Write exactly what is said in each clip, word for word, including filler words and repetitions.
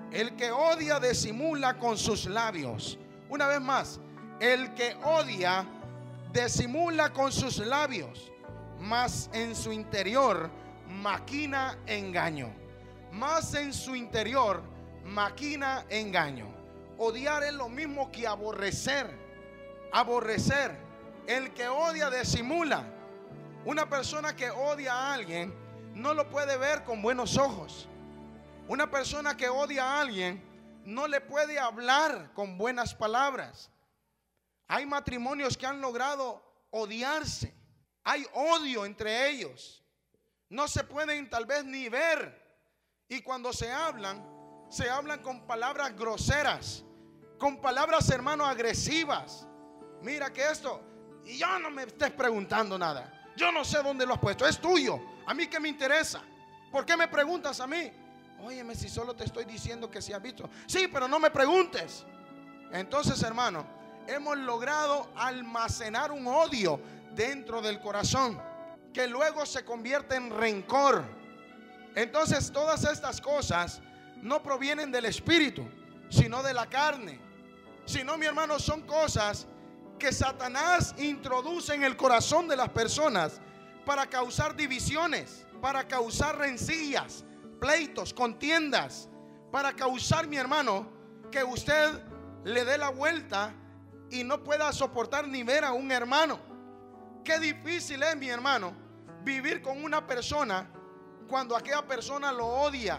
El que odia disimula con sus labios. Una vez más, el que odia disimula con sus labios, mas en su interior maquina engaño. Mas en su interior maquina engaño. Odiar es lo mismo que aborrecer. Aborrecer. El que odia disimula. Una persona que odia a alguien no lo puede ver con buenos ojos. Una persona que odia a alguien no le puede hablar con buenas palabras. Hay matrimonios que han logrado odiarse. Hay odio entre ellos. No se pueden tal vez ni ver. Y cuando se hablan, se hablan con palabras groseras, con palabras, hermano, agresivas. Mira que esto, y ya no me estés preguntando nada. Yo no sé dónde lo has puesto, es tuyo. A mí qué me interesa. ¿Por qué me preguntas a mí? Óyeme, si solo te estoy diciendo que si has visto. Sí, pero no me preguntes. Entonces, hermano, hemos logrado almacenar un odio dentro del corazón que luego se convierte en rencor. Entonces, todas estas cosas no provienen del espíritu, sino de la carne. Sino, mi hermano, son cosas que Satanás introduce en el corazón de las personas para causar divisiones, para causar rencillas, pleitos, contiendas, para causar, mi hermano, que usted le dé la vuelta y no pueda soportar ni ver a un hermano. Qué difícil es, mi hermano, vivir con una persona cuando aquella persona lo odia.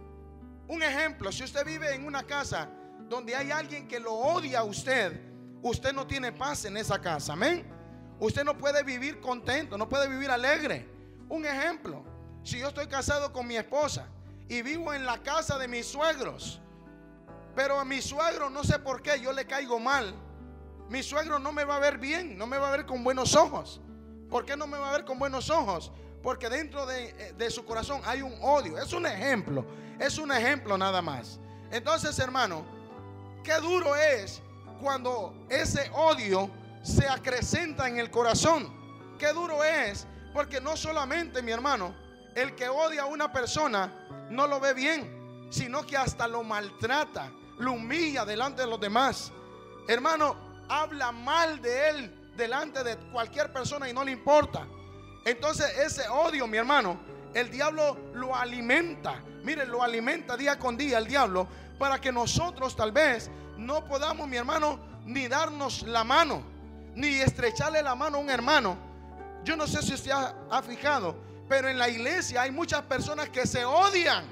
Un ejemplo, si usted vive en una casa donde hay alguien que lo odia a usted, usted no tiene paz en esa casa, amén. Usted no puede vivir contento, no puede vivir alegre. Un ejemplo, si yo estoy casado con mi esposa y vivo en la casa de mis suegros, pero a mi suegro no sé por qué yo le caigo mal, mi suegro no me va a ver bien, no me va a ver con buenos ojos. ¿Por qué no me va a ver con buenos ojos? Porque dentro de, de su corazón hay un odio. Es un ejemplo, es un ejemplo nada más. Entonces, hermano, qué duro es cuando ese odio se acrecenta en el corazón. Qué duro es, porque no solamente, mi hermano, el que odia a una persona no lo ve bien, sino que hasta lo maltrata, lo humilla delante de los demás. Hermano, habla mal de él delante de cualquier persona y no le importa. Entonces ese odio, mi hermano, el diablo lo alimenta. Mire, lo alimenta día con día el diablo, para que nosotros tal vez no podamos, mi hermano, ni darnos la mano, ni estrecharle la mano a un hermano. Yo no sé si usted ha, ha fijado, pero en la iglesia hay muchas personas que se odian.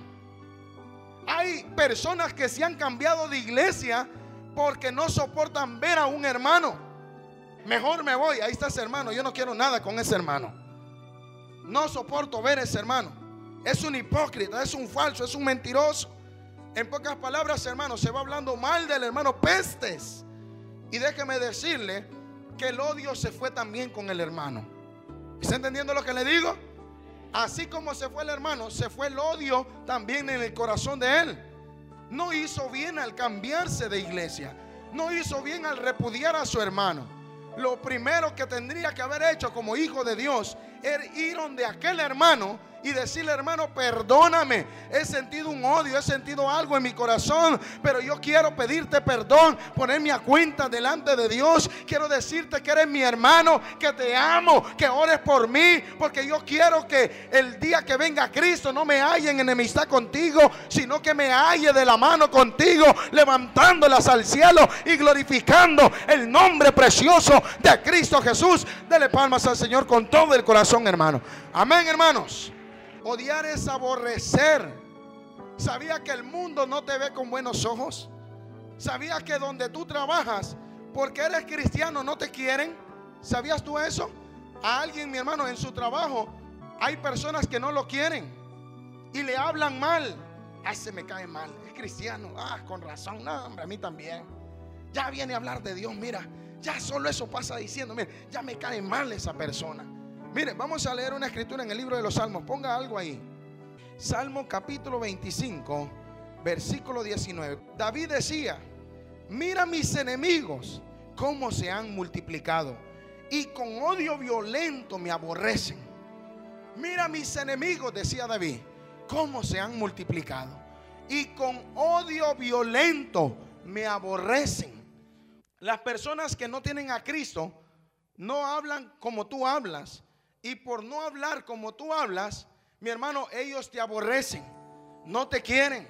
Hay personas que se han cambiado de iglesia porque no soportan ver a un hermano. Mejor me voy, ahí está ese hermano, yo no quiero nada con ese hermano. No soporto ver a ese hermano. Es un hipócrita, es un falso, es un mentiroso. En pocas palabras, hermano, se va hablando mal del hermano, pestes. Y déjeme decirle que el odio se fue también con el hermano. ¿Está entendiendo lo que le digo? Así como se fue el hermano, se fue el odio también en el corazón de él. No hizo bien al cambiarse de iglesia. No hizo bien al repudiar a su hermano. Lo primero que tendría que haber hecho como hijo de Dios era ir donde aquel hermano y decirle: hermano, perdóname, he sentido un odio, he sentido algo en mi corazón, pero yo quiero pedirte perdón, ponerme a cuenta delante de Dios. Quiero decirte que eres mi hermano, que te amo, que ores por mí, porque yo quiero que el día que venga Cristo no me halle en enemistad contigo, sino que me halle de la mano contigo, levantándolas al cielo y glorificando el nombre precioso de Cristo Jesús. Dele palmas al Señor con todo el corazón, hermano. Amén, hermanos. Odiar es aborrecer. ¿Sabía que el mundo no te ve con buenos ojos? ¿Sabía que donde tú trabajas, porque eres cristiano, no te quieren? ¿Sabías tú eso? A alguien, mi hermano, en su trabajo hay personas que no lo quieren y le hablan mal. Ay, se me cae mal, es cristiano. Ah, con razón. No, hombre, a mí también. Ya viene a hablar de Dios, mira. Ya solo eso pasa diciendo, mira, ya me cae mal esa persona. Mire, vamos a leer una escritura en el libro de los Salmos. Ponga algo ahí. Salmo capítulo veinticinco, versículo diecinueve. David decía: mira mis enemigos, cómo se han multiplicado, y con odio violento me aborrecen. Mira mis enemigos, decía David, cómo se han multiplicado. y con odio violento me aborrecen. Las personas que no tienen a Cristo no hablan como tú hablas, y por no hablar como tú hablas, mi hermano, ellos te aborrecen, no te quieren,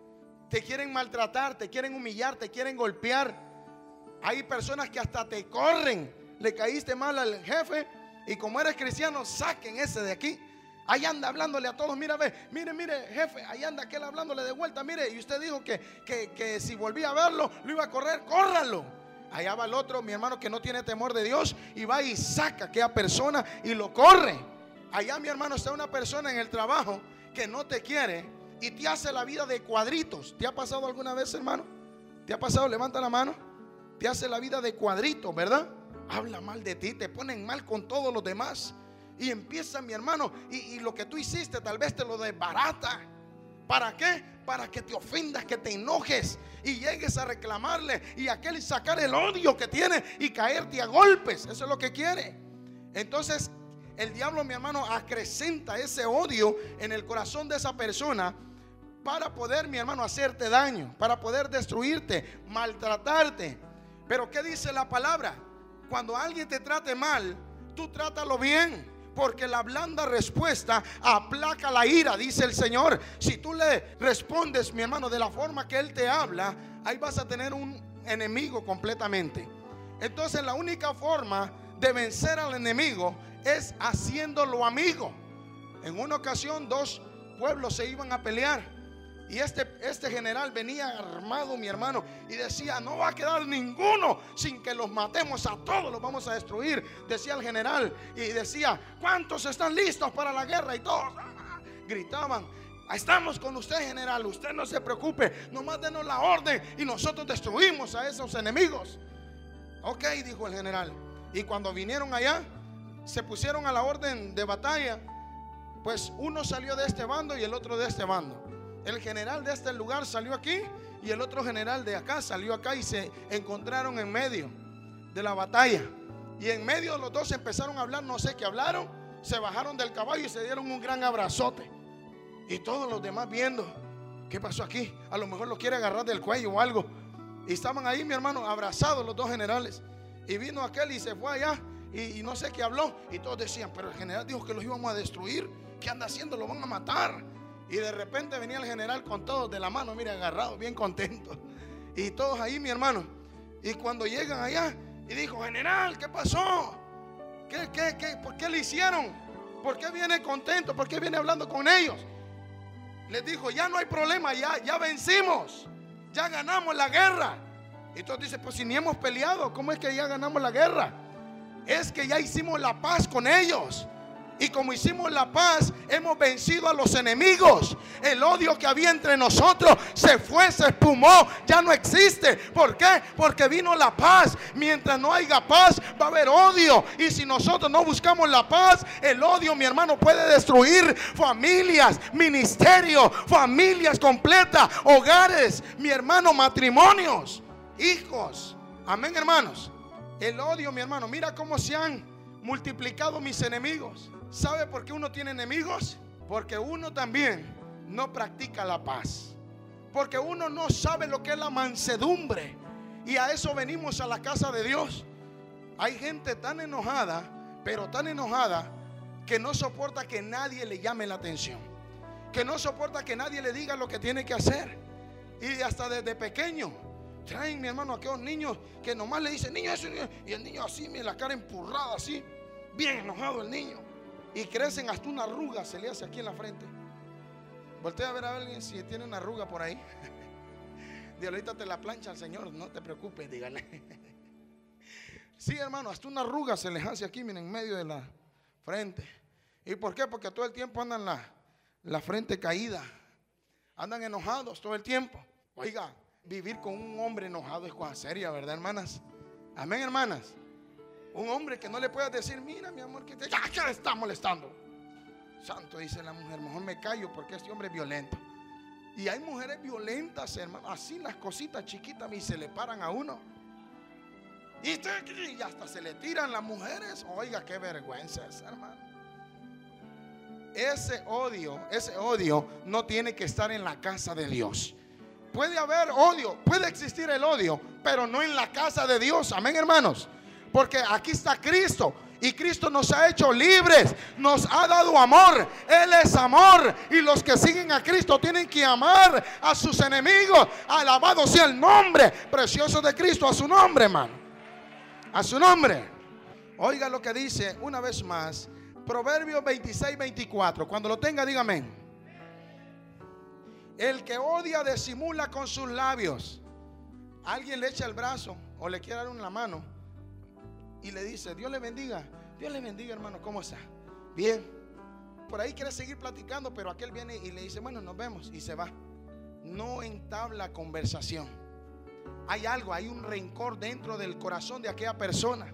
te quieren maltratar, te quieren humillar, te quieren golpear. Hay personas que hasta te corren. Le caíste mal al jefe y como eres cristiano, saquen ese de aquí. Ahí anda hablándole a todos. Mira, ve, mire, mire, jefe, ahí anda aquel hablándole de vuelta. Mire, y usted dijo que, que, que si volvía a verlo, lo iba a correr, córralo. Allá va el otro, mi hermano, que no tiene temor de Dios, y va y saca a aquella persona y lo corre. Allá, mi hermano, está una persona en el trabajo que no te quiere y te hace la vida de cuadritos. ¿Te ha pasado alguna vez, hermano? ¿Te ha pasado? Levanta la mano. Te hace la vida de cuadritos, ¿verdad? Habla mal de ti, te ponen mal con todos los demás. Y empieza, mi hermano, y, y lo que tú hiciste tal vez te lo desbarata. ¿Para qué? Para que te ofendas, que te enojes y llegues a reclamarle y aquel sacar el odio que tiene y caerte a golpes. Eso es lo que quiere. Entonces el diablo, mi hermano, acrecenta ese odio en el corazón de esa persona para poder, mi hermano, hacerte daño, para poder destruirte, maltratarte. Pero ¿qué dice la palabra? Cuando alguien te trate mal, tú trátalo bien, porque la blanda respuesta aplaca la ira, dice el Señor. Si tú le respondes, mi hermano, de la forma que Él te habla, ahí vas a tener un enemigo completamente. Entonces la única forma de vencer al enemigo es haciéndolo amigo. En una ocasión dos pueblos se iban a pelear. Y este, este general venía armado, mi hermano, y decía: no va a quedar ninguno sin que los matemos a todos, los vamos a destruir, decía el general. Y decía: ¿cuántos están listos para la guerra? Y todos ¡ah! Gritaban: estamos con usted, general, usted no se preocupe, nomás denos la orden y nosotros destruimos a esos enemigos. Ok, dijo el general. Y cuando vinieron allá, se pusieron a la orden de batalla. Pues uno salió de este bando y el otro de este bando. El general de este lugar salió aquí y el otro general de acá salió acá, y se encontraron en medio de la batalla. Y en medio de los dos empezaron a hablar, no sé qué hablaron. Se bajaron del caballo y se dieron un gran abrazote. Y todos los demás viendo, ¿qué pasó aquí? A lo mejor lo quiere agarrar del cuello o algo. Y estaban ahí, mi hermano, abrazados los dos generales. Y vino aquel y se fue allá y, y no sé qué habló. Y todos decían: pero el general dijo que los íbamos a destruir. ¿Qué anda haciendo? Lo van a matar. Y de repente venía el general con todos de la mano, mire, agarrados, bien contentos. Y todos ahí, mi hermano. Y cuando llegan allá, y dijo: general, ¿qué pasó? ¿Qué, qué, qué? ¿Por qué le hicieron? ¿Por qué viene contento? ¿Por qué viene hablando con ellos? Les dijo: ya no hay problema, ya, ya vencimos, ya ganamos la guerra. Y todos dicen: pues si ni hemos peleado, ¿cómo es que ya ganamos la guerra? Es que ya hicimos la paz con ellos. Y como hicimos la paz, hemos vencido a los enemigos. El odio que había entre nosotros se fue, se espumó, ya no existe. ¿Por qué? Porque vino la paz. Mientras no haya paz, va a haber odio. Y si nosotros no buscamos la paz, el odio, mi hermano, puede destruir familias, ministerios, familias completas, hogares, mi hermano, matrimonios, hijos. Amén, hermanos. El odio, mi hermano, mira cómo se han multiplicado mis enemigos. ¿Sabe por qué uno tiene enemigos? Porque uno también no practica la paz. Porque uno no sabe lo que es la mansedumbre. Y a eso venimos a la casa de Dios. Hay gente tan enojada, pero tan enojada, que no soporta que nadie le llame la atención, que no soporta que nadie le diga lo que tiene que hacer. Y hasta desde pequeño traen, mi hermano, a aquellos niños que nomás le dicen: niño, eso, y el niño así, mira la cara empurrada así, bien enojado el niño. Y crecen, hasta una arruga se le hace aquí en la frente. Voltea a ver a alguien si tiene una arruga por ahí. Dígale: ahorita te la plancha al Señor, no te preocupes, dígale. Sí, hermano, hasta una arruga se les hace aquí, miren, en medio de la frente. ¿Y por qué? Porque todo el tiempo andan la, la frente caída. Andan enojados todo el tiempo. Oiga, vivir con un hombre enojado es cosa seria, ¿verdad, hermanas? Amén, hermanas. Un hombre que no le puedas decir: mira, mi amor, que te, ya, ya está molestando. Santo, dice la mujer: mejor me callo porque este hombre es violento. Y hay mujeres violentas, hermano, así las cositas chiquitas y se le paran a uno. Y, te, y hasta se le tiran las mujeres. Oiga, qué vergüenza es, hermano. ese odio, ese odio no tiene que estar en la casa de Dios. Puede haber odio, puede existir el odio, pero no en la casa de Dios. Amén, hermanos. Porque aquí está Cristo. Y Cristo nos ha hecho libres, nos ha dado amor. Él es amor. Y los que siguen a Cristo tienen que amar a sus enemigos. Alabado sea el nombre precioso de Cristo. A su nombre, hermano. A su nombre. Oiga lo que dice una vez más Proverbios veintiséis, veinticuatro. Cuando lo tenga, dígame. El que odia disimula con sus labios. Alguien le echa el brazo o le quiere dar una mano y le dice: Dios le bendiga. Dios le bendiga, hermano, ¿cómo está? Bien. Por ahí quiere seguir platicando, pero aquel viene y le dice: bueno, nos vemos, y se va. No entabla conversación. Hay algo, hay un rencor dentro del corazón de aquella persona.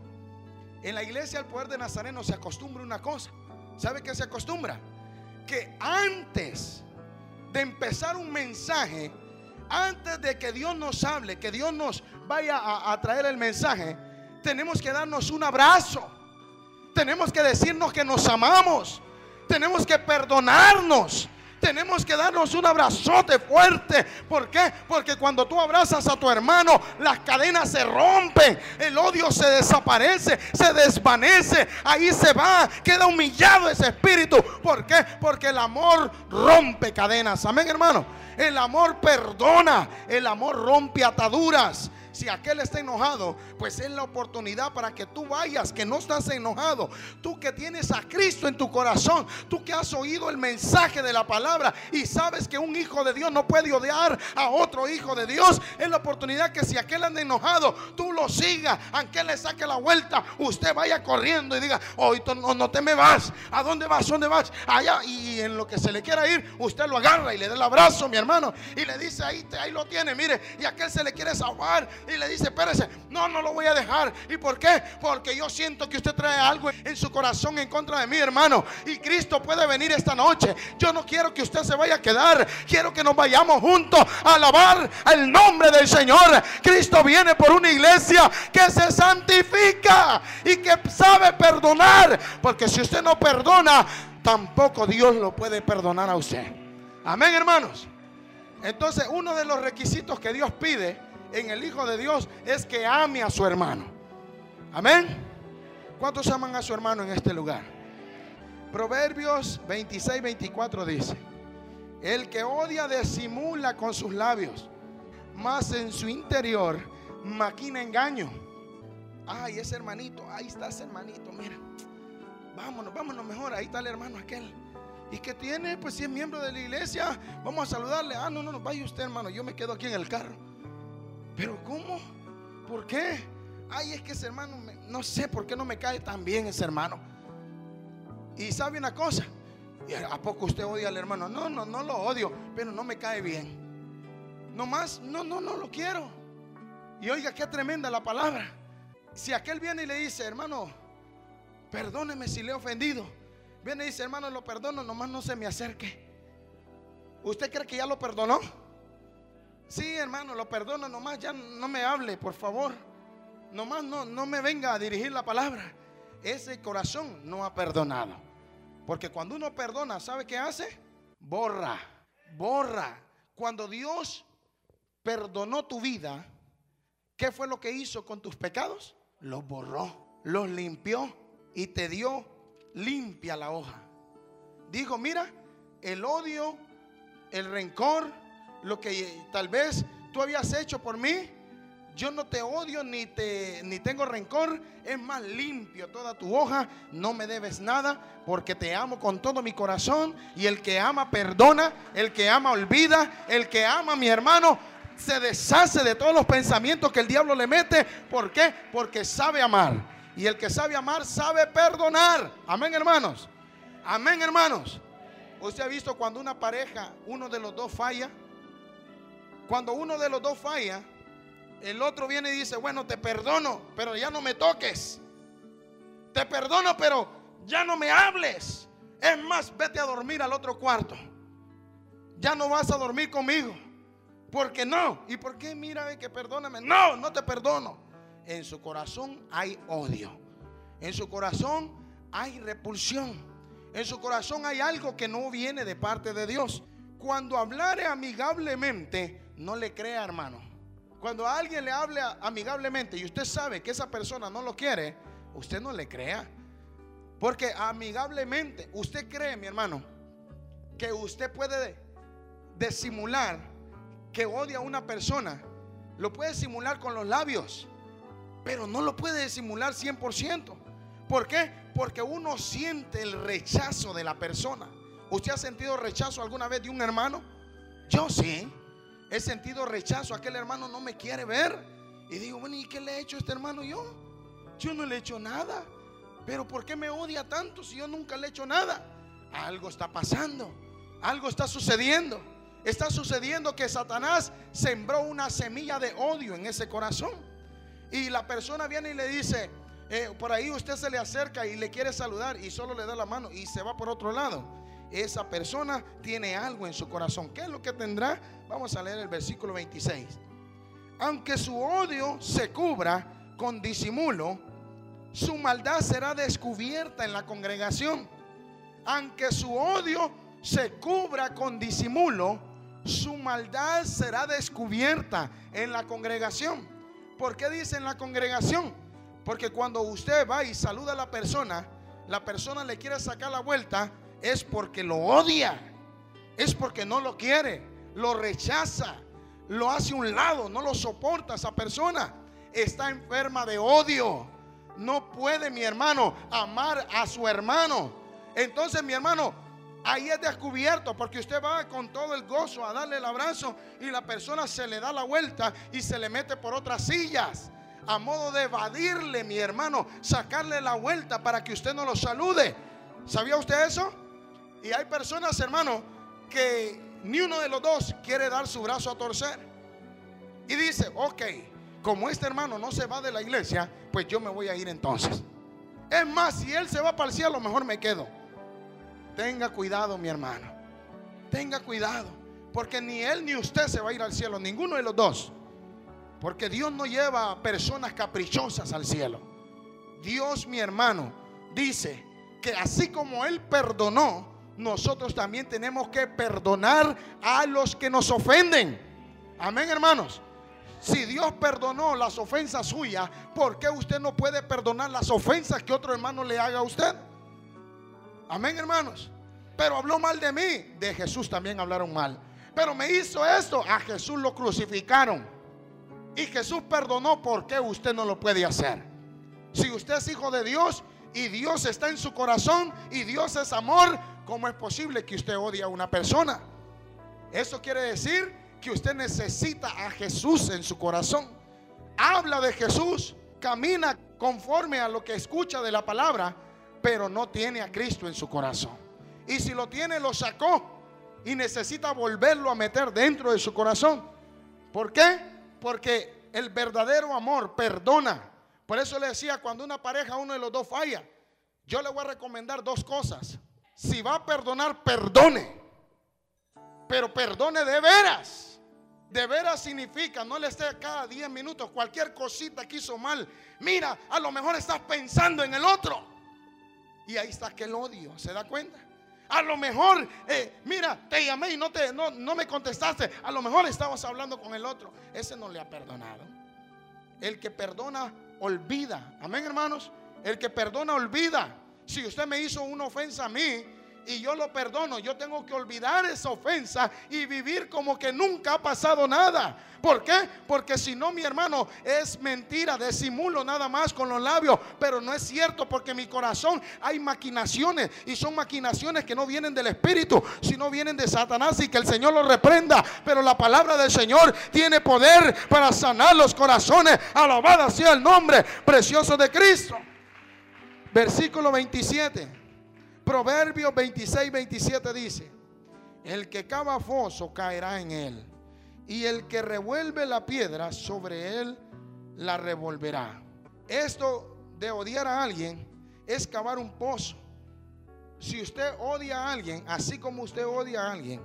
En la iglesia El Poder de Nazareno se acostumbra una cosa. ¿Sabe qué se acostumbra? Que antes de empezar un mensaje, antes de que Dios nos hable, que Dios nos vaya a, a traer el mensaje, tenemos que darnos un abrazo. Tenemos que decirnos que nos amamos. Tenemos que perdonarnos. Tenemos que darnos un abrazote fuerte. ¿Por qué? Porque cuando tú abrazas a tu hermano, las cadenas se rompen, el odio se desaparece, se desvanece, ahí se va, queda humillado ese espíritu. ¿Por qué? Porque el amor rompe cadenas. Amén, hermano. El amor perdona, el amor rompe ataduras. Si aquel está enojado, pues es la oportunidad para que tú vayas, que no estás enojado. Tú que tienes a Cristo en tu corazón, tú que has oído el mensaje de la palabra y sabes que un hijo de Dios no puede odiar a otro hijo de Dios, es la oportunidad que si aquel anda enojado, tú lo sigas, aunque él le saque la vuelta, usted vaya corriendo y diga: hoy no, no te me vas. ¿A dónde vas? ¿Dónde vas? Allá. Y en lo que se le quiera ir, usted lo agarra y le da el abrazo, mi hermano, y le dice: ahí, ahí lo tiene, mire. Y aquel se le quiere salvar y le dice: espérese, no, no lo voy a dejar. ¿Y por qué? Porque yo siento que usted trae algo en su corazón en contra de mí, hermano, y Cristo puede venir esta noche. Yo no quiero que usted se vaya a quedar, quiero que nos vayamos juntos a alabar el nombre del Señor. Cristo viene por una iglesia que se santifica y que sabe perdonar, porque si usted no perdona, tampoco Dios lo puede perdonar a usted. Amén, hermanos. Entonces, uno de los requisitos que Dios pide en el Hijo de Dios es que ame a su hermano. Amén. ¿Cuántos aman a su hermano en este lugar? Proverbios veintiséis, veinticuatro dice: el que odia disimula con sus labios, mas en su interior maquina engaño. Ay, ese hermanito, ahí está ese hermanito, mira, vámonos, vámonos mejor, ahí está el hermano aquel. ¿Y qué tiene? Pues si es miembro de la iglesia, vamos a saludarle. Ah, no, no, no, vaya usted, hermano, yo me quedo aquí en el carro. ¿Pero cómo? ¿Por qué? Ay, es que ese hermano, me, no sé por qué no me cae tan bien ese hermano. Y sabe una cosa, ¿a poco usted odia al hermano? No, no, no lo odio, pero no me cae bien. Nomás, no, no, no lo quiero. Y oiga, qué tremenda la palabra. Si aquel viene y le dice: hermano, perdóneme si le he ofendido. Viene y dice: hermano, lo perdono, nomás no se me acerque. ¿Usted cree que ya lo perdonó? Sí, hermano, lo perdono, nomás ya no me hable, por favor. Nomás no, no me venga a dirigir la palabra. Ese corazón no ha perdonado. Porque cuando uno perdona, ¿sabe qué hace? Borra, borra. Cuando Dios perdonó tu vida, ¿qué fue lo que hizo con tus pecados? Los borró, los limpió y te dio limpia la hoja. Dijo: mira, el odio, el rencor, lo que tal vez tú habías hecho por mí, yo no te odio ni te ni tengo rencor. Es más, limpio toda tu hoja, no me debes nada, porque te amo con todo mi corazón. Y el que ama perdona, el que ama olvida, el que ama, mi hermano, se deshace de todos los pensamientos que el diablo le mete. ¿Por qué? Porque sabe amar. Y el que sabe amar sabe perdonar. Amén, hermanos. Amén, hermanos. ¿Usted ha visto cuando una pareja, uno de los dos falla? Cuando uno de los dos falla, el otro viene y dice: bueno, te perdono, pero ya no me toques. Te perdono, pero ya no me hables. Es más, vete a dormir al otro cuarto. Ya no vas a dormir conmigo. ¿Por qué no? ¿Y por qué? Mira, que perdóname. No, no te perdono. En su corazón hay odio. En su corazón hay repulsión. En su corazón hay algo que no viene de parte de Dios. Cuando hablare amigablemente, no le crea, hermano. Cuando a alguien le hable amigablemente y usted sabe que esa persona no lo quiere, usted no le crea. Porque amigablemente, usted cree, mi hermano, que usted puede disimular que odia a una persona. Lo puede simular con los labios, pero no lo puede disimular cien por ciento. ¿Por qué? Porque uno siente el rechazo de la persona. ¿Usted ha sentido rechazo alguna vez de un hermano? Yo sí. He sentido rechazo. Aquel hermano no me quiere ver. Y digo, bueno, ¿y qué le he hecho a este hermano yo? Yo no le he hecho nada. Pero ¿por qué me odia tanto si yo nunca le he hecho nada? Algo está pasando. Algo está sucediendo. Está sucediendo que Satanás sembró una semilla de odio en ese corazón. Y la persona viene y le dice, eh, por ahí usted se le acerca y le quiere saludar y solo le da la mano y se va por otro lado. Esa persona tiene algo en su corazón. ¿Qué es lo que tendrá? Vamos a leer el versículo veintiséis. Aunque su odio se cubra con disimulo, su maldad será descubierta en la congregación. Aunque su odio se cubra con disimulo, su maldad será descubierta en la congregación. ¿Por qué dice en la congregación? Porque cuando usted va y saluda a la persona, la persona le quiere sacar la vuelta, es porque lo odia, es porque no lo quiere, lo rechaza, lo hace a un lado, no lo soporta. Esa persona está enferma de odio. No puede, mi hermano, amar a su hermano. Entonces, mi hermano, ahí es descubierto, porque usted va con todo el gozo a darle el abrazo y la persona se le da la vuelta y se le mete por otras sillas, a modo de evadirle, mi hermano, sacarle la vuelta para que usted no lo salude. ¿Sabía usted eso? Y hay personas, hermano, que ni uno de los dos quiere dar su brazo a torcer. Y dice, ok, como este hermano no se va de la iglesia, pues yo me voy a ir entonces. Es más, si él se va para el cielo, mejor me quedo. Tenga cuidado, mi hermano. Tenga cuidado, porque ni él ni usted se va a ir al cielo, ninguno de los dos. Porque Dios no lleva a personas caprichosas al cielo. Dios, mi hermano, dice que así como Él perdonó, nosotros también tenemos que perdonar a los que nos ofenden. Amén, hermanos. Si Dios perdonó las ofensas suyas, ¿por qué usted no puede perdonar las ofensas que otro hermano le haga a usted? Amén, hermanos. Pero habló mal de mí, de Jesús también hablaron mal. Pero me hizo esto, a Jesús lo crucificaron. Y Jesús perdonó, ¿por qué usted no lo puede hacer? Si usted es hijo de Dios y Dios está en su corazón y Dios es amor, ¿cómo es posible que usted odie a una persona? Eso quiere decir que usted necesita a Jesús en su corazón. Habla de Jesús, camina conforme a lo que escucha de la palabra, pero no tiene a Cristo en su corazón. Y si lo tiene, lo sacó y necesita volverlo a meter dentro de su corazón. ¿Por qué? Porque el verdadero amor perdona. Por eso le decía, cuando una pareja, uno de los dos falla, yo le voy a recomendar dos cosas. Si va a perdonar, perdone, pero perdone de veras. De veras significa, no le esté cada diez minutos cualquier cosita que hizo mal. Mira, a lo mejor estás pensando en el otro y ahí está aquel odio, ¿se da cuenta? A lo mejor, eh, mira, te llamé y no, te, no, no me contestaste. A lo mejor estabas hablando con el otro. Ese no le ha perdonado. El que perdona, olvida. Amén, hermanos. El que perdona, olvida. Si usted me hizo una ofensa a mí y yo lo perdono, yo tengo que olvidar esa ofensa y vivir como que nunca ha pasado nada. ¿Por qué? Porque si no, mi hermano, es mentira, disimulo nada más con los labios, pero no es cierto, porque en mi corazón hay maquinaciones, y son maquinaciones que no vienen del Espíritu, sino vienen de Satanás, y que el Señor lo reprenda. Pero la palabra del Señor tiene poder para sanar los corazones. Alabado sea el nombre precioso de Cristo. Versículo veintisiete, Proverbios veintiséis, veintisiete dice: el que cava foso caerá en él, y el que revuelve la piedra sobre él la revolverá. Esto de odiar a alguien es cavar un pozo. Si usted odia a alguien, así como usted odia a alguien,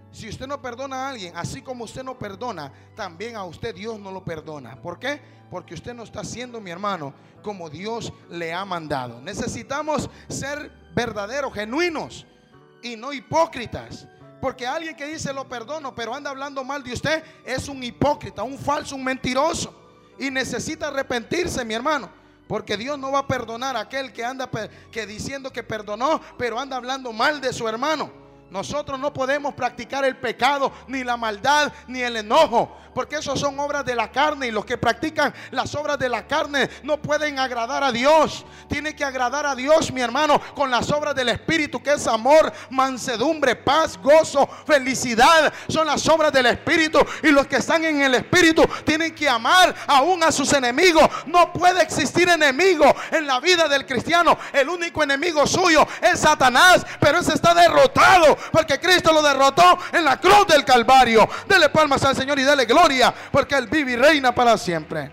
Si usted no perdona a alguien, así como usted no perdona, también a usted Dios no lo perdona. ¿Por qué? Porque usted no está haciendo, mi hermano, como Dios le ha mandado. Necesitamos ser verdaderos, genuinos y no hipócritas. Porque alguien que dice lo perdono, pero anda hablando mal de usted, es un hipócrita, un falso, un mentiroso. Y necesita arrepentirse, mi hermano. Porque Dios no va a perdonar a aquel que anda que diciendo que perdonó, pero anda hablando mal de su hermano. Nosotros no podemos practicar el pecado, ni la maldad, ni el enojo, porque esos son obras de la carne. Y los que practican las obras de la carne no pueden agradar a Dios. Tiene que agradar a Dios, mi hermano, con las obras del Espíritu, que es amor, mansedumbre, paz, gozo, felicidad. Son las obras del Espíritu. Y los que están en el Espíritu tienen que amar aún a sus enemigos. No puede existir enemigo en la vida del cristiano. El único enemigo suyo es Satanás, pero ese está derrotado, porque Cristo lo derrotó en la cruz del Calvario. Dele palmas al Señor y dele gloria, porque Él vive y reina para siempre.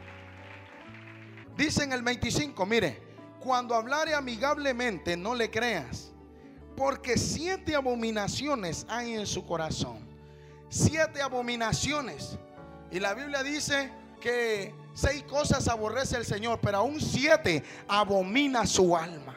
Dice en el veinticinco, mire: cuando hablare amigablemente, no le creas, porque siete abominaciones hay en su corazón. Siete abominaciones. Y la Biblia dice que seis cosas aborrece el Señor, pero aún siete abomina su alma.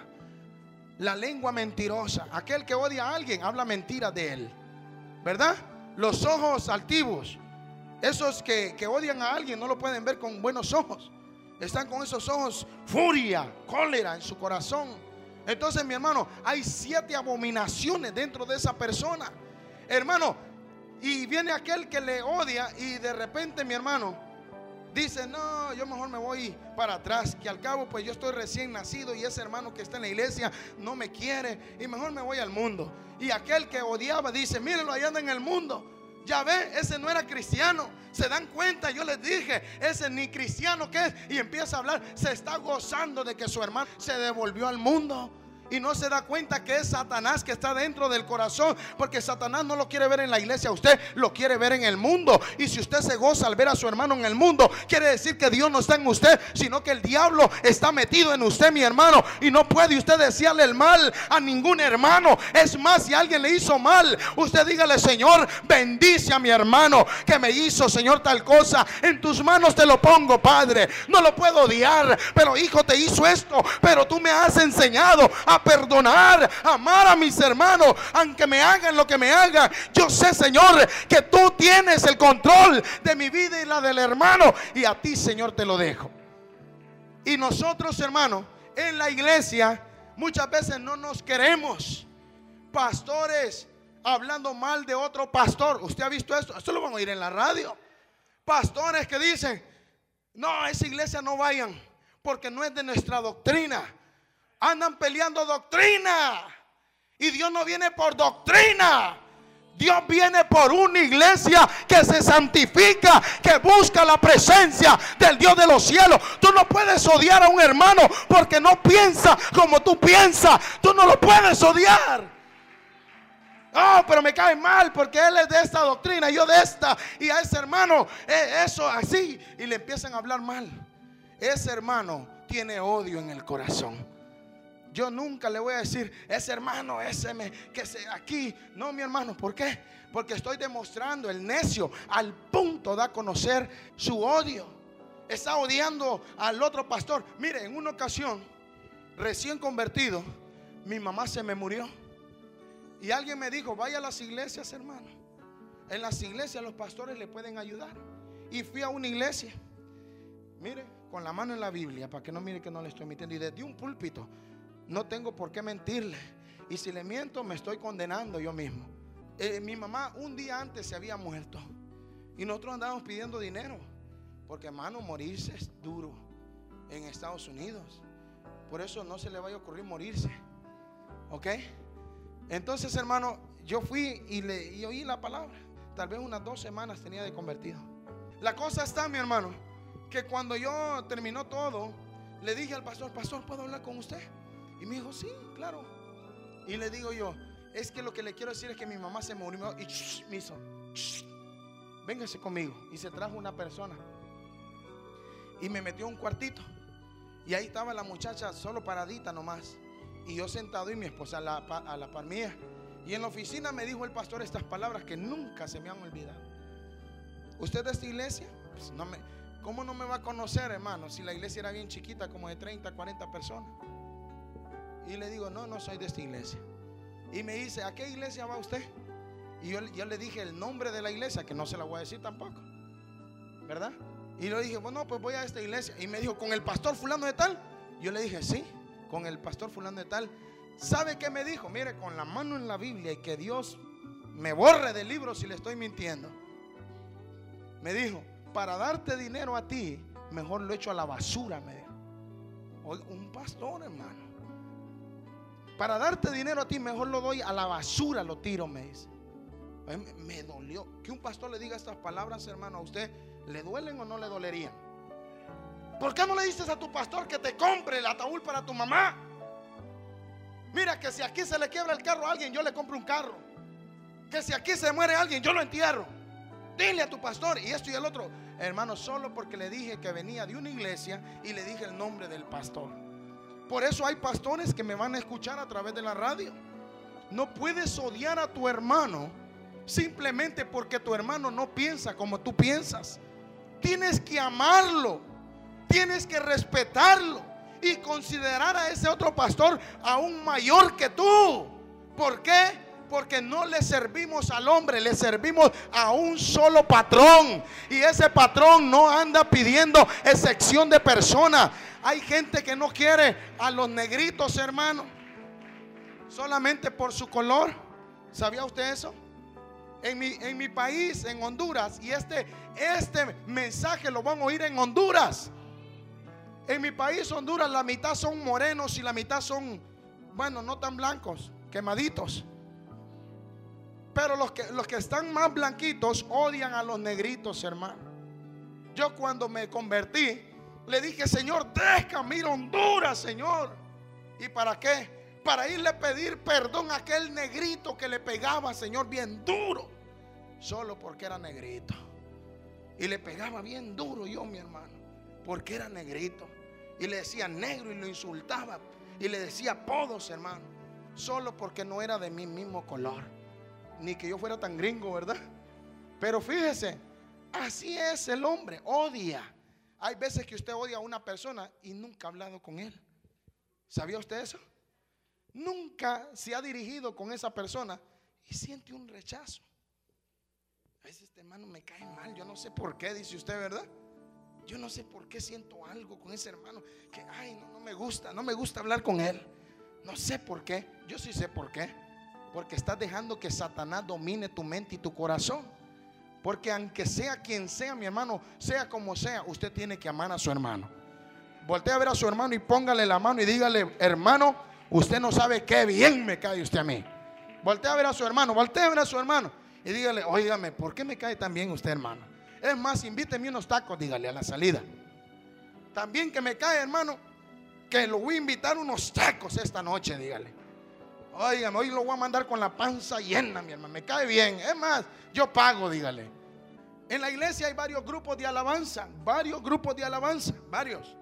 La lengua mentirosa. Aquel que odia a alguien habla mentiras de él, ¿verdad? Los ojos altivos. Esos que, que odian a alguien no lo pueden ver con buenos ojos. Están con esos ojos furia, cólera en su corazón. Entonces, mi hermano, hay siete abominaciones dentro de esa persona, hermano. Y viene aquel que le odia y de repente, mi hermano, dice: no, yo mejor me voy para atrás, que al cabo pues yo estoy recién nacido y ese hermano que está en la iglesia no me quiere, y mejor me voy al mundo. Y aquel que odiaba dice: mírenlo, allá anda en el mundo. Ya ve, ese no era cristiano. Se dan cuenta, yo les dije, ese ni cristiano que es. Y empieza a hablar, se está gozando de que su hermano se devolvió al mundo. Y no se da cuenta que es Satanás que está dentro del corazón, porque Satanás no lo quiere ver en la iglesia, usted lo quiere ver en el mundo. Y si usted se goza al ver a su hermano en el mundo, quiere decir que Dios no está en usted, sino que el diablo está metido en usted, mi hermano. Y no puede usted desearle el mal a ningún hermano. Es más, si alguien le hizo mal, usted dígale: Señor, bendice a mi hermano que me hizo, Señor, tal cosa. En tus manos te lo pongo, Padre. No lo puedo odiar, pero hijo, te hizo esto, pero tú me has enseñado a perdonar, amar a mis hermanos, aunque me hagan lo que me hagan. Yo sé, Señor, que tú tienes el control de mi vida y la del hermano, y a ti, Señor, te lo dejo. Y nosotros, hermano, en la iglesia muchas veces no nos queremos. Pastores hablando mal de otro pastor. ¿Usted ha visto esto? Esto lo van a oír en la radio. Pastores que dicen: no, a esa iglesia no vayan, porque no es de nuestra doctrina. Andan peleando doctrina. Y Dios no viene por doctrina. Dios viene por una iglesia que se santifica, que busca la presencia del Dios de los cielos. Tú no puedes odiar a un hermano porque no piensa como tú piensas. Tú no lo puedes odiar. Oh, pero me cae mal porque él es de esta doctrina, yo de esta. Y a ese hermano, eh, eso así. Y le empiezan a hablar mal. Ese hermano tiene odio en el corazón. Yo nunca le voy a decir: ese hermano, ese me, que se aquí. No, mi hermano, ¿por qué? Porque estoy demostrando. El necio al punto da a conocer su odio. Está odiando al otro pastor. Mire, en una ocasión, recién convertido, mi mamá se me murió. Y alguien me dijo: vaya a las iglesias, hermano. En las iglesias los pastores le pueden ayudar. Y fui a una iglesia, mire, con la mano en la Biblia, para que no mire que no le estoy mintiendo. Y desde un púlpito, no tengo por qué mentirle. Y si le miento, me estoy condenando yo mismo. eh, Mi mamá un día antes se había muerto. Y nosotros andábamos pidiendo dinero, porque, hermano, morirse es duro en Estados Unidos. Por eso no se le vaya a ocurrir morirse. ¿Ok? Entonces, hermano, yo fui y, le, y oí la palabra. Tal vez unas dos semanas tenía de convertido. La cosa está, mi hermano, que cuando yo terminó todo, le dije al pastor: pastor, ¿puedo hablar con usted? Y me dijo: sí, claro. Y le digo yo: es que lo que le quiero decir es que mi mamá se murió. Y shh, me hizo: shh, véngase conmigo. Y se trajo una persona y me metió a un cuartito. Y ahí estaba la muchacha solo paradita nomás, y yo sentado y mi esposa a la, a la par mía. Y en la oficina me dijo el pastor estas palabras que nunca se me han olvidado. ¿Usted es de esta iglesia? Pues no me, ¿cómo no me va a conocer, hermano? Si la iglesia era bien chiquita, como de treinta, cuarenta personas. Y le digo, no, no soy de esta iglesia. Y me dice, ¿a qué iglesia va usted? Y yo, yo le dije el nombre de la iglesia, que no se la voy a decir tampoco, ¿verdad? Y yo le dije, bueno, pues voy a esta iglesia. Y me dijo, ¿con el pastor fulano de tal? Yo le dije, sí, con el pastor fulano de tal. ¿Sabe qué me dijo? Mire, con la mano en la Biblia, y que Dios me borre del libro si le estoy mintiendo. Me dijo, para darte dinero a ti, mejor lo echo a la basura, me dijo. Oiga, un pastor, hermano. Para darte dinero a ti, mejor lo doy a la basura, lo tiro, me dice. Me dolió que un pastor le diga estas palabras, hermano. ¿A usted le duelen o no le dolerían? ¿Por qué no le dices a tu pastor que te compre el ataúd para tu mamá? Mira, que si aquí se le quiebra el carro a alguien, yo le compro un carro. Que si aquí se muere alguien, yo lo entierro. Dile a tu pastor y esto y el otro. Hermano, solo porque le dije que venía de una iglesia y le dije el nombre del pastor. Por eso hay pastores que me van a escuchar a través de la radio. No puedes odiar a tu hermano simplemente porque tu hermano no piensa como tú piensas. Tienes que amarlo, tienes que respetarlo y considerar a ese otro pastor aún mayor que tú. ¿Por qué? Porque no le servimos al hombre, le servimos a un solo patrón. Y ese patrón no anda pidiendo excepción de personas. Hay gente que no quiere a los negritos, hermano, solamente por su color. ¿Sabía usted eso? En mi, en mi país, en Honduras, y este, este mensaje lo van a oír en Honduras. En mi país, Honduras, la mitad son morenos y la mitad son, bueno, no tan blancos, quemaditos. Pero los que, los que están más blanquitos odian a los negritos, hermano. Yo cuando me convertí, le dije, Señor, déjame ir a Honduras, Señor. ¿Y para qué? Para irle a pedir perdón a aquel negrito que le pegaba, Señor, bien duro. Solo porque era negrito. Y le pegaba bien duro yo, mi hermano, porque era negrito. Y le decía negro y lo insultaba. Y le decía apodos, hermano, solo porque no era de mi mismo color. Ni que yo fuera tan gringo, ¿verdad? Pero fíjese, así es el hombre, odia. Hay veces que usted odia a una persona y nunca ha hablado con él. ¿Sabía usted eso? Nunca se ha dirigido con esa persona y siente un rechazo. A veces este hermano me cae mal, yo no sé por qué, dice usted, ¿verdad? Yo no sé por qué siento algo con ese hermano que, ay, no, no me gusta, no me gusta hablar con él. No sé por qué, yo sí sé por qué. Porque estás dejando que Satanás domine tu mente y tu corazón. Porque aunque sea quien sea, mi hermano, sea como sea, usted tiene que amar a su hermano. Voltea a ver a su hermano y póngale la mano y dígale, hermano, usted no sabe qué bien me cae usted a mí. Voltea a ver a su hermano, voltea a ver a su hermano y dígale, óigame, ¿por qué me cae tan bien usted, hermano? Es más, invíteme unos tacos, dígale a la salida. También que me cae, hermano, que lo voy a invitar unos tacos esta noche, dígale. Óigame, hoy lo voy a mandar con la panza llena, mi hermano, me cae bien. Es más, yo pago, dígale. En la iglesia hay varios grupos de alabanza, varios grupos de alabanza, varios.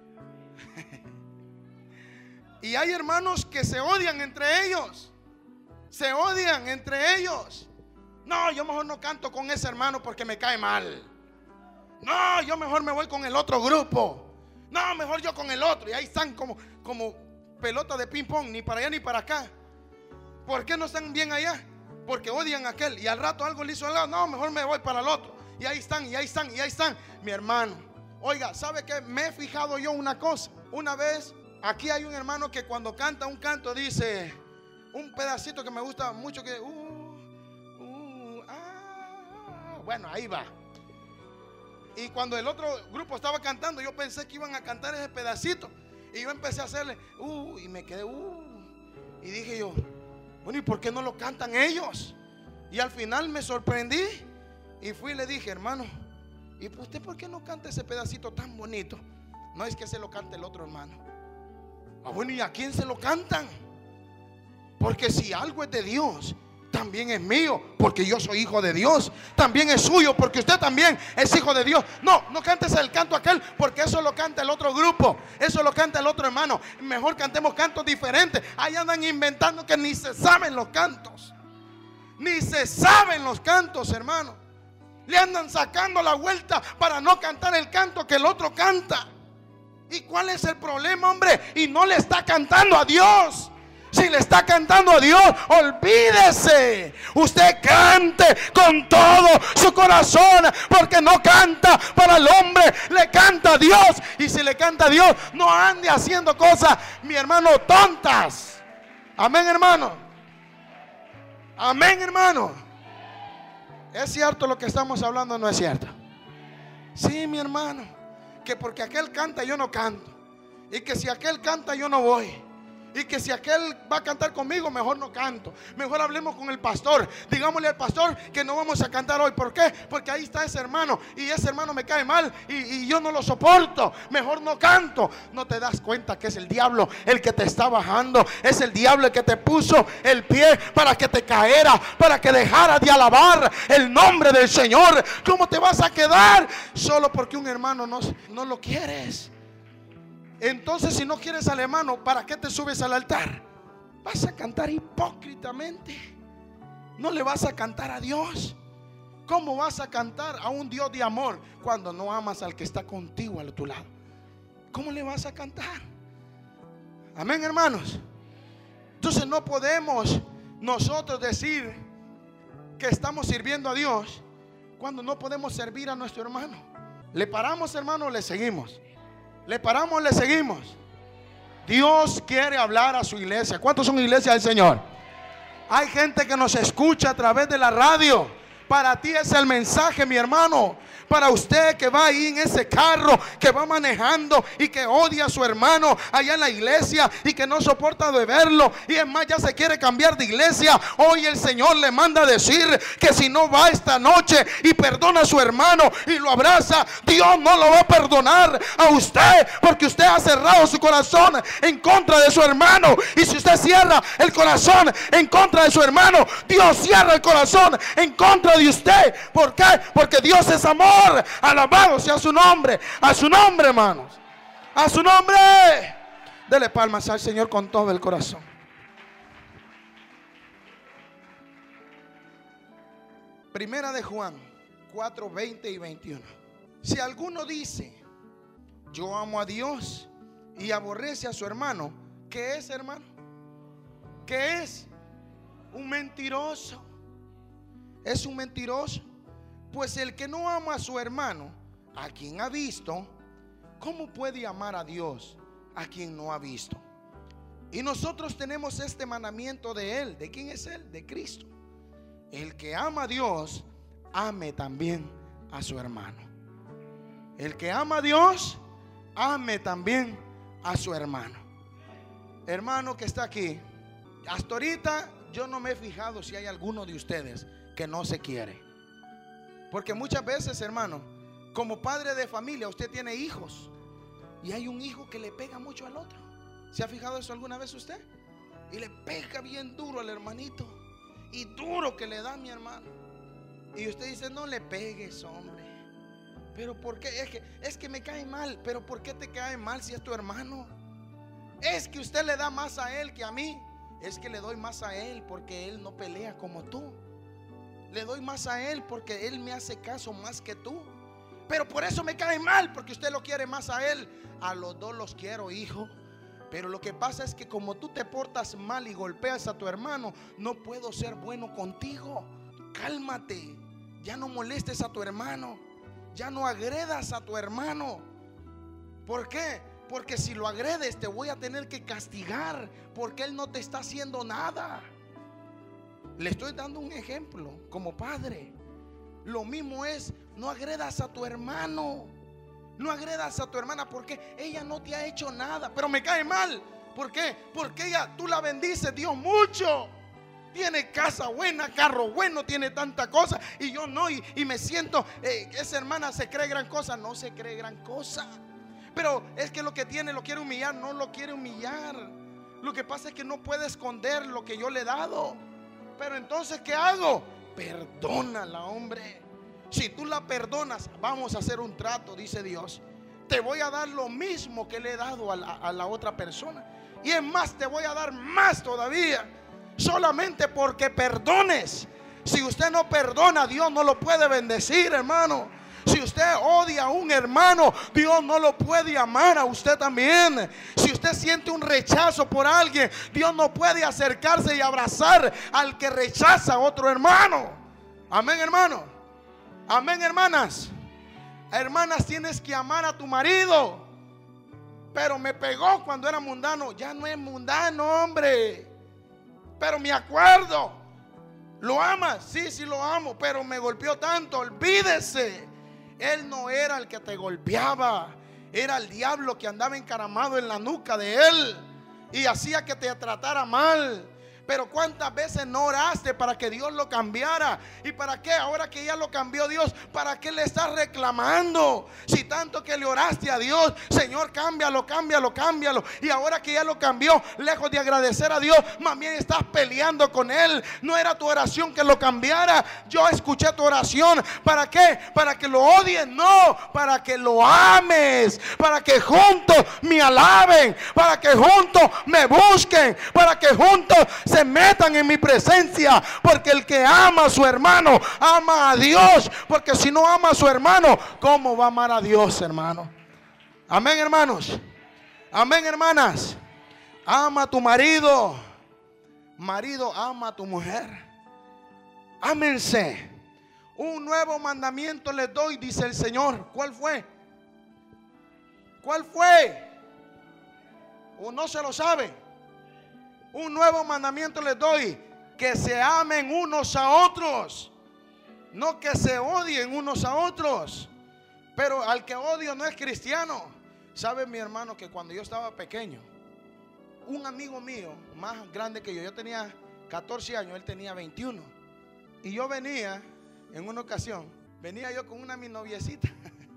Y hay hermanos que se odian entre ellos. Se odian entre ellos. No, yo mejor no canto con ese hermano porque me cae mal. No, yo mejor me voy con el otro grupo. No, mejor yo con el otro. Y ahí están como, como pelota de ping pong, ni para allá ni para acá. ¿Por qué no están bien allá? Porque odian a aquel. Y al rato algo le hizo al lado. No, mejor me voy para el otro. Y ahí están, y ahí están, y ahí están. Mi hermano, oiga, ¿sabe qué? Me he fijado yo una cosa. Una vez, aquí hay un hermano que cuando canta un canto dice, un pedacito que me gusta mucho, que uh, uh, ah, bueno, ahí va. Y cuando el otro grupo estaba cantando, yo pensé que iban a cantar ese pedacito. Y yo empecé a hacerle, uh, y me quedé, uh. Y dije yo, bueno, ¿y por qué no lo cantan ellos? Y al final me sorprendí y fui y le dije, hermano, ¿y usted por qué no canta ese pedacito tan bonito? No es que se lo cante el otro hermano. Ah, bueno, ¿y a quién se lo cantan? Porque si algo es de Dios, también es mío, porque yo soy hijo de Dios. También es suyo, porque usted también es hijo de Dios. No, no cantes el canto aquel, porque eso lo canta el otro grupo, eso lo canta el otro hermano. Mejor cantemos cantos diferentes. Ahí andan inventando que ni se saben los cantos. Ni se saben los cantos, hermano. Le andan sacando la vuelta para no cantar el canto que el otro canta. ¿Y cuál es el problema, hombre? Y no le está cantando a Dios. Si le está cantando a Dios, olvídese. Usted cante con todo su corazón, porque no canta para el hombre, le canta a Dios. Y si le canta a Dios, no ande haciendo cosas, mi hermano, tontas. Amén, hermano. Amén, hermano. ¿Es cierto lo que estamos hablando o no es cierto? Sí, mi hermano. Que porque aquel canta yo no canto. Y que si aquel canta yo no voy. Y que si aquel va a cantar conmigo, mejor no canto. Mejor hablemos con el pastor. Digámosle al pastor que no vamos a cantar hoy. ¿Por qué? Porque ahí está ese hermano. Y ese hermano me cae mal. Y, y yo no lo soporto. Mejor no canto. No te das cuenta que es el diablo el que te está bajando. Es el diablo el que te puso el pie para que te caera, para que dejara de alabar el nombre del Señor. ¿Cómo te vas a quedar solo porque un hermano no, no lo quieres? Entonces, si no quieres al hermano, ¿para qué te subes al altar? Vas a cantar hipócritamente. No le vas a cantar a Dios. ¿Cómo vas a cantar a un Dios de amor cuando no amas al que está contigo a tu lado? ¿Cómo le vas a cantar? Amén, hermanos. Entonces no podemos nosotros decir que estamos sirviendo a Dios cuando no podemos servir a nuestro hermano. ¿Le paramos, hermano, o le seguimos? ¿Le paramos o le seguimos? Dios quiere hablar a su iglesia. ¿Cuántos son iglesia del Señor? Hay gente que nos escucha a través de la radio. Para ti es el mensaje, mi hermano. Para usted que va ahí en ese carro, que va manejando y que odia a su hermano allá en la iglesia y que no soporta de verlo, y es más, ya se quiere cambiar de iglesia. Hoy el Señor le manda a decir que si no va esta noche y perdona a su hermano y lo abraza, Dios no lo va a perdonar a usted, porque usted ha cerrado su corazón en contra de su hermano. Y si usted cierra el corazón en contra de su hermano, Dios cierra el corazón en contra de usted. ¿Por qué? Porque Dios es amor. Alabado sea su nombre. A su nombre, hermanos. A su nombre. Dele palmas al Señor con todo el corazón. Primera de Juan cuatro, veinte y veintiuno. Si alguno dice yo amo a Dios y aborrece a su hermano, ¿qué es, hermano? ¿Qué es? Un mentiroso. Es un mentiroso. Pues el que no ama a su hermano, a quien ha visto, ¿cómo puede amar a Dios a quien no ha visto? Y nosotros tenemos este mandamiento de Él. ¿De quién es Él? De Cristo. El que ama a Dios, ame también a su hermano. El que ama a Dios, ame también a su hermano. Hermano que está aquí, hasta ahorita yo no me he fijado si hay alguno de ustedes que no se quiere. Porque muchas veces, hermano, como padre de familia, usted tiene hijos y hay un hijo que le pega mucho al otro. ¿Se ha fijado eso alguna vez usted? Y le pega bien duro al hermanito. Y duro que le da a mi hermano. Y usted dice, no le pegues, hombre. Pero ¿por qué? Es que, es que me cae mal. Pero ¿por qué te cae mal si es tu hermano? Es que usted le da más a él que a mí. Es que le doy más a él porque él no pelea como tú. Le doy más a él porque él me hace caso más que tú. Pero por eso me cae mal, porque usted lo quiere más a él. A los dos los quiero, hijo. Pero lo que pasa es que como tú te portas mal y golpeas a tu hermano, no puedo ser bueno contigo. Cálmate. Ya no molestes a tu hermano. Ya no agredas a tu hermano. ¿Por qué? Porque si lo agredes te voy a tener que castigar, porque él no te está haciendo nada. Le estoy dando un ejemplo como padre. Lo mismo es, no agredas a tu hermano. No agredas a tu hermana porque ella no te ha hecho nada. Pero me cae mal. ¿Por qué? Porque ella, tú la bendices, Dios, mucho. Tiene casa buena, carro bueno, tiene tanta cosa. Y yo no, y, y me siento, eh, esa hermana se cree gran cosa. No se cree gran cosa. Pero es que lo que tiene lo quiere humillar. No lo quiere humillar. Lo que pasa es que no puede esconder lo que yo le he dado. Pero entonces, ¿qué hago? Perdónala, hombre. Si tú la perdonas, vamos a hacer un trato, dice Dios. Te voy a dar lo mismo que le he dado a la, a la otra persona. Y es más, te voy a dar más todavía. Solamente porque perdones. Si usted no perdona, Dios no lo puede bendecir, hermano. Si usted odia a un hermano, Dios no lo puede amar a usted también. Si usted siente un rechazo por alguien, Dios no puede acercarse y abrazar al que rechaza a otro hermano. Amén, hermano. Amén, hermanas. Hermanas, tienes que amar a tu marido. Pero me pegó cuando era mundano. Ya no es mundano, hombre. Pero me acuerdo. ¿Lo amas? Sí, sí lo amo, pero me golpeó tanto. Olvídese. Él no era el que te golpeaba. Era el diablo que andaba encaramado en la nuca de él y hacía que te tratara mal. Pero cuántas veces no oraste para que Dios lo cambiara. ¿Y para qué? Ahora que ya lo cambió Dios, ¿para qué le estás reclamando? Si tanto que le oraste a Dios, Señor, cámbialo, cámbialo, cámbialo. Y ahora que ya lo cambió, lejos de agradecer a Dios, más bien estás peleando con Él. No era tu oración que lo cambiara. Yo escuché tu oración. ¿Para qué? Para que lo odies. No, para que lo ames. Para que juntos me alaben. Para que juntos me busquen. Para que juntos se metan en mi presencia. Porque el que ama a su hermano ama a Dios. Porque si no ama a su hermano, ¿cómo va a amar a Dios, hermano? Amén, hermanos. Amén, hermanas. Ama a tu marido. Marido, ama a tu mujer. Ámense. Un nuevo mandamiento les doy, dice el Señor. ¿Cuál fue? ¿Cuál fue? ¿O no se lo sabe? Un nuevo mandamiento les doy: que se amen unos a otros, no que se odien unos a otros. Pero al que odio no es cristiano. ¿Sabe, mi hermano, que cuando yo estaba pequeño, un amigo mío más grande que yo, yo tenía catorce años, él tenía veintiuno, y yo venía en una ocasión, venía yo con una mi noviecita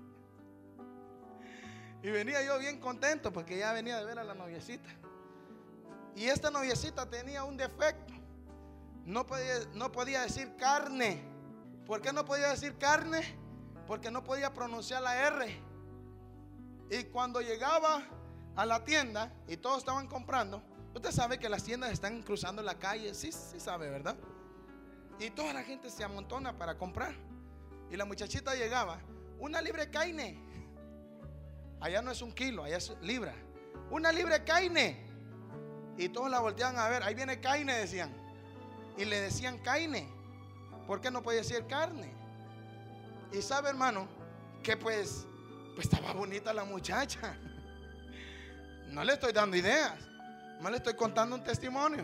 y venía yo bien contento porque ya venía de ver a la noviecita. Y esta noviecita tenía un defecto. No podía, no podía decir carne. ¿Por qué no podía decir carne? Porque no podía pronunciar la R. Y cuando llegaba a la tienda y todos estaban comprando, usted sabe que las tiendas están cruzando la calle. Sí, sí sabe, ¿verdad? Y toda la gente se amontona para comprar. Y la muchachita llegaba: una libre carne. Allá no es un kilo, allá es libra. Una libre carne. Y todos la volteaban a ver. Ahí viene carne, decían. Y le decían carne. ¿Por qué no podía decir carne? Y sabe, hermano, que pues, pues estaba bonita la muchacha. No le estoy dando ideas, no le estoy contando un testimonio.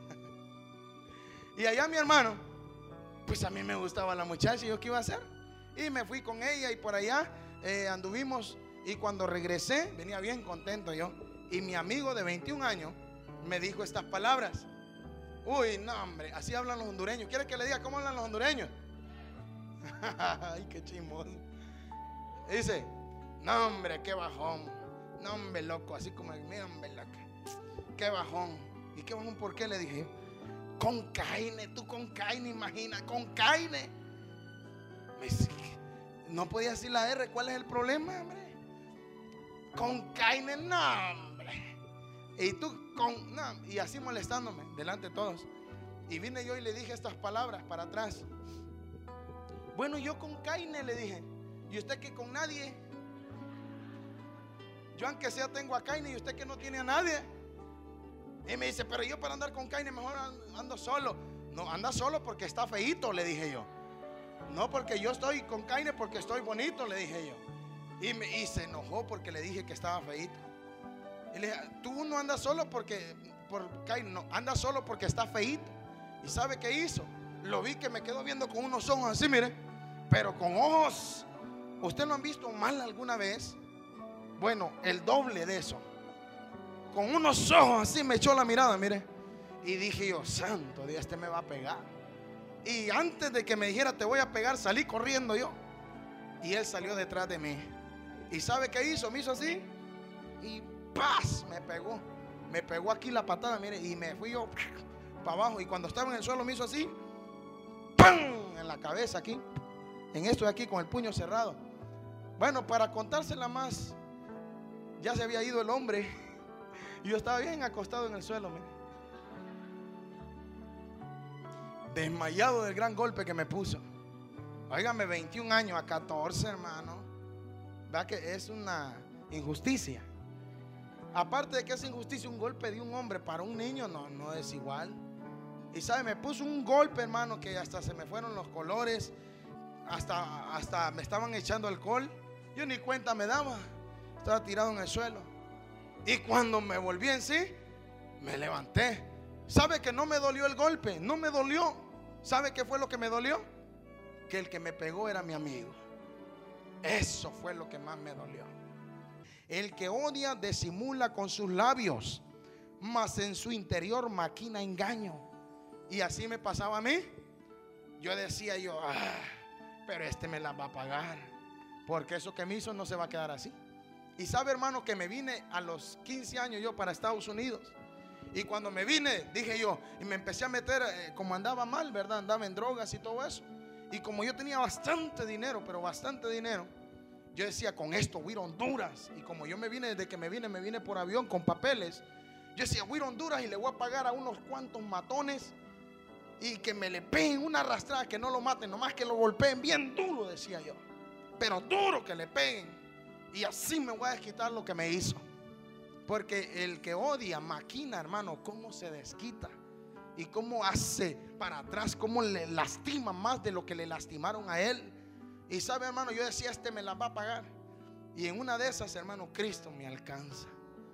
Y allá, mi hermano, pues a mí me gustaba la muchacha. ¿Y yo qué iba a hacer? Y me fui con ella y por allá eh, anduvimos. Y cuando regresé, venía bien contento yo. Y mi amigo de veintiún años me dijo estas palabras. Uy, no, hombre, así hablan los hondureños. ¿Quiere que le diga cómo hablan los hondureños? Ay, qué chismoso. Dice: no, hombre, qué bajón. No, hombre, loco, así como, mira, hombre, loco, qué bajón. ¿Y qué bajón? ¿Por qué? Le dije: con carne, tú con carne, imagina, con carne. Me dice: no podía decir la R. ¿Cuál es el problema, hombre? Con carne, no, hombre. Y tú con, no, y así molestándome delante de todos. Y vine yo y le dije estas palabras para atrás. Bueno, yo con carne, le dije. ¿Y usted que con nadie? Yo aunque sea tengo a carne y usted que no tiene a nadie. Y me dice: pero yo para andar con carne mejor ando solo. No, anda solo porque está feíto, le dije yo. No porque yo estoy con carne porque estoy bonito, le dije yo. Y, me, y se enojó porque le dije que estaba feíto. Y le dije: tú no andas solo porque por carne, no, andas solo porque está feíto. ¿Y sabe qué hizo? Lo vi que me quedó viendo con unos ojos así, mire. Pero con ojos, ¿usted lo han visto mal alguna vez? Bueno, el doble de eso. Con unos ojos así me echó la mirada, mire. Y dije yo: santo Dios, este me va a pegar. Y antes de que me dijera te voy a pegar, salí corriendo yo. Y él salió detrás de mí. ¿Y sabe qué hizo? Me hizo así y ¡paz! Me pegó. Me pegó aquí la patada, mire. Y me fui yo para abajo. Y cuando estaba en el suelo me hizo así, ¡pam! En la cabeza aquí. En esto de aquí con el puño cerrado. Bueno, para contársela más, ya se había ido el hombre. Y yo estaba bien acostado en el suelo, mire. desmayado del gran golpe que me puso. Óigame, veintiún años a catorce, hermano. ¿Verdad que es una injusticia? Aparte de que es injusticia, un golpe de un hombre para un niño no, no es igual. Y sabe, me puso un golpe, hermano, que hasta se me fueron los colores. Hasta, hasta me estaban echando alcohol. Yo ni cuenta me daba. Estaba tirado en el suelo. Y cuando me volví en sí, me levanté. ¿Sabe que no me dolió el golpe? No me dolió. ¿Sabe qué fue lo que me dolió? Que el que me pegó era mi amigo. Eso fue lo que más me dolió. El que odia disimula con sus labios, mas en su interior maquina engaño. Y así me pasaba a mí. Yo decía yo, ah, pero este me la va a pagar, porque eso que me hizo no se va a quedar así. Y sabe, hermano, que me vine a los quince años yo para Estados Unidos. Y cuando me vine, dije yo, y me empecé a meter, eh, como andaba mal, ¿verdad? Andaba en drogas y todo eso. Y como yo tenía bastante dinero, pero bastante dinero, yo decía, con esto voy a ir a Honduras. Y como yo me vine, desde que me vine, me vine por avión con papeles. Yo decía, voy a ir a Honduras y le voy a pagar a unos cuantos matones y que me le peguen una arrastrada, que no lo maten, nomás que lo golpeen bien duro, decía yo. Pero duro que le peguen. Y así me voy a desquitar lo que me hizo. Porque el que odia maquina, hermano, cómo se desquita y cómo hace para atrás, cómo le lastima más de lo que le lastimaron a él. Y sabe, hermano, yo decía, este me la va a pagar. Y en una de esas, hermano, Cristo me alcanza.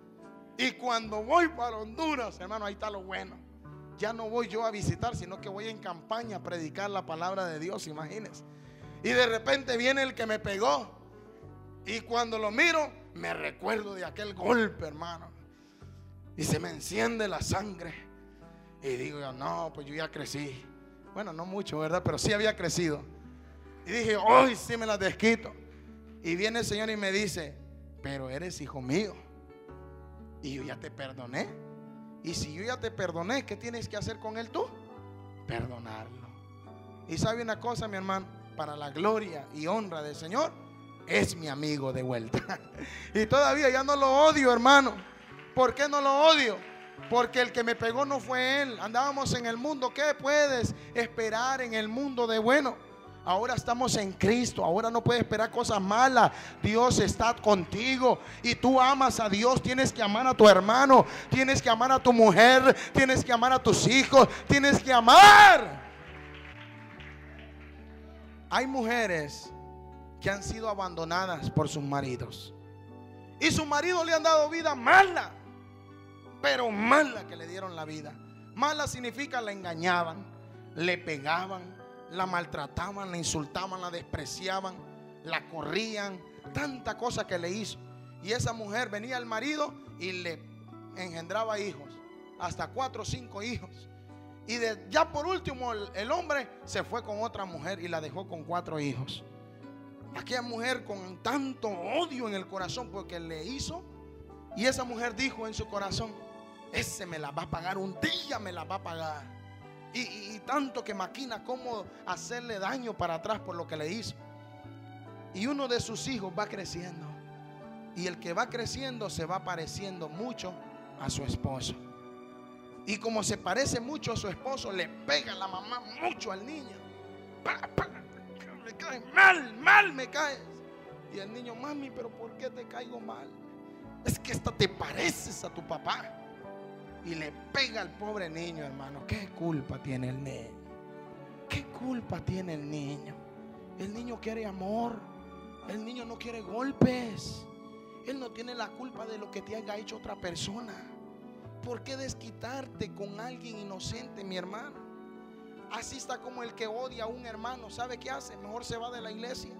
Y cuando voy para Honduras, hermano, ahí está lo bueno. Ya no voy yo a visitar, sino que voy en campaña a predicar la palabra de Dios, imagínense. Y de repente viene el que me pegó. Y cuando lo miro, me recuerdo de aquel golpe, hermano. Y se me enciende la sangre. Y digo yo, no, pues yo ya crecí. Bueno, no mucho, ¿verdad? Pero sí había crecido. Y dije, hoy sí me las desquito. Y viene el Señor y me dice, pero eres hijo mío. Y yo ya te perdoné. Y si yo ya te perdoné, ¿qué tienes que hacer con él tú? Perdonarlo. Y sabe una cosa, mi hermano, para la gloria y honra del Señor, es mi amigo de vuelta. Y todavía ya no lo odio, hermano. ¿Por qué no lo odio? Porque el que me pegó no fue él. Andábamos en el mundo. ¿Qué puedes esperar en el mundo de bueno? Ahora estamos en Cristo. Ahora no puedes esperar cosas malas. Dios está contigo. Y tú amas a Dios. Tienes que amar a tu hermano. Tienes que amar a tu mujer. Tienes que amar a tus hijos. Tienes que amar. Hay mujeres que han sido abandonadas por sus maridos. Y sus maridos le han dado vida mala. Pero mala que le dieron la vida. Mala significa la engañaban, le pegaban, la maltrataban, la insultaban, la despreciaban, la corrían, tanta cosa que le hizo. Y esa mujer venía al marido y le engendraba hijos, hasta cuatro o cinco hijos. Y de, ya por último el, el hombre se fue con otra mujer y la dejó con cuatro hijos. Aquella mujer con tanto odio en el corazón porque le hizo. Y esa mujer dijo en su corazón, ese me la va a pagar, un día me la va a pagar. Y, y, y tanto que maquina cómo hacerle daño para atrás por lo que le hizo. Y uno de sus hijos va creciendo. Y el que va creciendo se va pareciendo mucho a su esposo. Y como se parece mucho a su esposo, le pega la mamá mucho al niño. Pa, pa, me cae mal, mal me caes. Y el niño, mami, pero ¿por qué te caigo mal? Es que hasta te pareces a tu papá. Y le pega al pobre niño, hermano. ¿Qué culpa tiene el niño? ¿Qué culpa tiene el niño? El niño quiere amor. El niño no quiere golpes. Él no tiene la culpa de lo que te haya hecho otra persona. ¿Por qué desquitarte con alguien inocente, mi hermano? Así está como el que odia a un hermano. ¿Sabe qué hace? Mejor se va de la iglesia.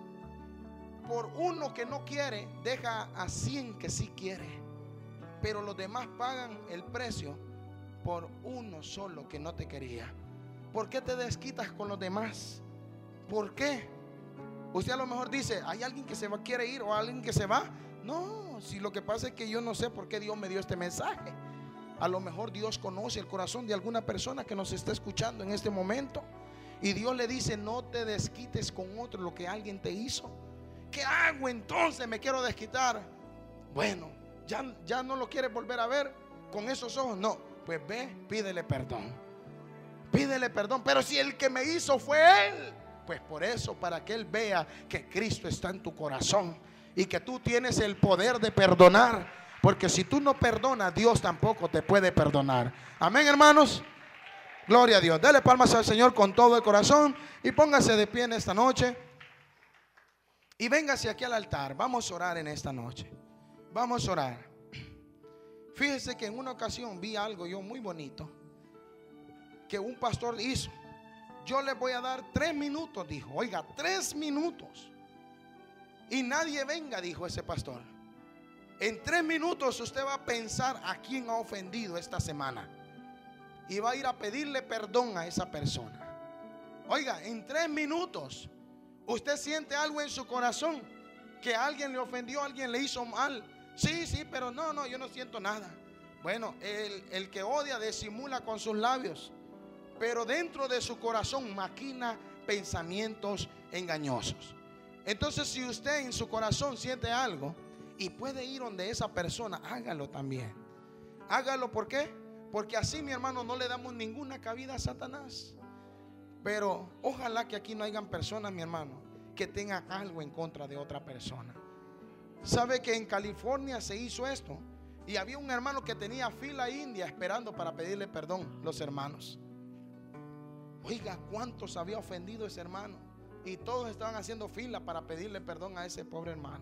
Por uno que no quiere, deja a cien que sí quiere. Pero los demás pagan el precio por uno solo que no te quería. ¿Por qué te desquitas con los demás? ¿Por qué? Usted a lo mejor dice, ¿hay alguien que se va, quiere ir o alguien que se va? No, si lo que pasa es que yo no sé por qué Dios me dio este mensaje. A lo mejor Dios conoce el corazón de alguna persona que nos está escuchando en este momento. Y Dios le dice, no te desquites con otro lo que alguien te hizo. ¿Qué hago entonces? Me quiero desquitar. Bueno, ya, ya no lo quieres volver a ver con esos ojos. No, pues ve, pídele perdón. Pídele perdón. Pero si el que me hizo fue él, pues por eso, para que él vea que Cristo está en tu corazón y que tú tienes el poder de perdonar. Porque si tú no perdonas, Dios tampoco te puede perdonar. Amén, hermanos. Gloria a Dios. Dele palmas al Señor con todo el corazón y póngase de pie en esta noche. Y véngase aquí al altar. Vamos a orar en esta noche. Vamos a orar. Fíjese que en una ocasión vi algo yo muy bonito que un pastor hizo. Yo le voy a dar tres minutos, dijo. Oiga, tres minutos. Y nadie venga, dijo ese pastor. En tres minutos usted va a pensar a quién ha ofendido esta semana y va a ir a pedirle perdón a esa persona. Oiga, en tres minutos usted siente algo en su corazón, que alguien le ofendió, alguien le hizo mal. Sí, sí, pero no, no, yo no siento nada. Bueno, el, el que odia disimula con sus labios, pero dentro de su corazón maquina pensamientos engañosos. Entonces, si usted en su corazón siente algo y puede ir donde esa persona, hágalo también. Hágalo, ¿por qué? Porque así, mi hermano, no le damos ninguna cabida a Satanás. Pero ojalá que aquí no hayan personas, mi hermano, que tengan algo en contra de otra persona. ¿Sabe que en California se hizo esto? Y había un hermano que tenía fila india esperando para pedirle perdón, los hermanos. Oiga, ¿cuántos había ofendido ese hermano? Y todos estaban haciendo fila para pedirle perdón a ese pobre hermano.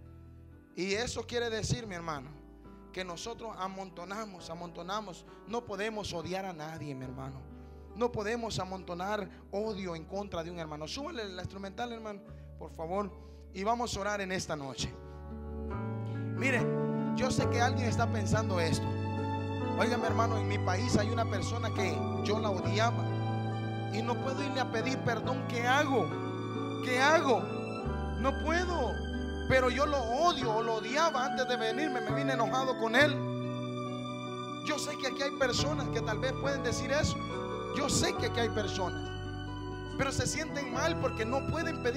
Y eso quiere decir, mi hermano, que nosotros amontonamos, amontonamos. No podemos odiar a nadie, mi hermano. No podemos amontonar odio en contra de un hermano. Súbale la instrumental, hermano, por favor. Y vamos a orar en esta noche. Mire, yo sé que alguien está pensando esto. Oiga, mi hermano, en mi país hay una persona que yo la odiaba y no puedo irle a pedir perdón. ¿Qué hago? ¿Qué hago? No puedo. Pero yo lo odio o lo odiaba antes de venirme. Me vine enojado con él. Yo sé que aquí hay personas que tal vez pueden decir eso. Yo sé que aquí hay personas, pero se sienten mal porque no pueden pedir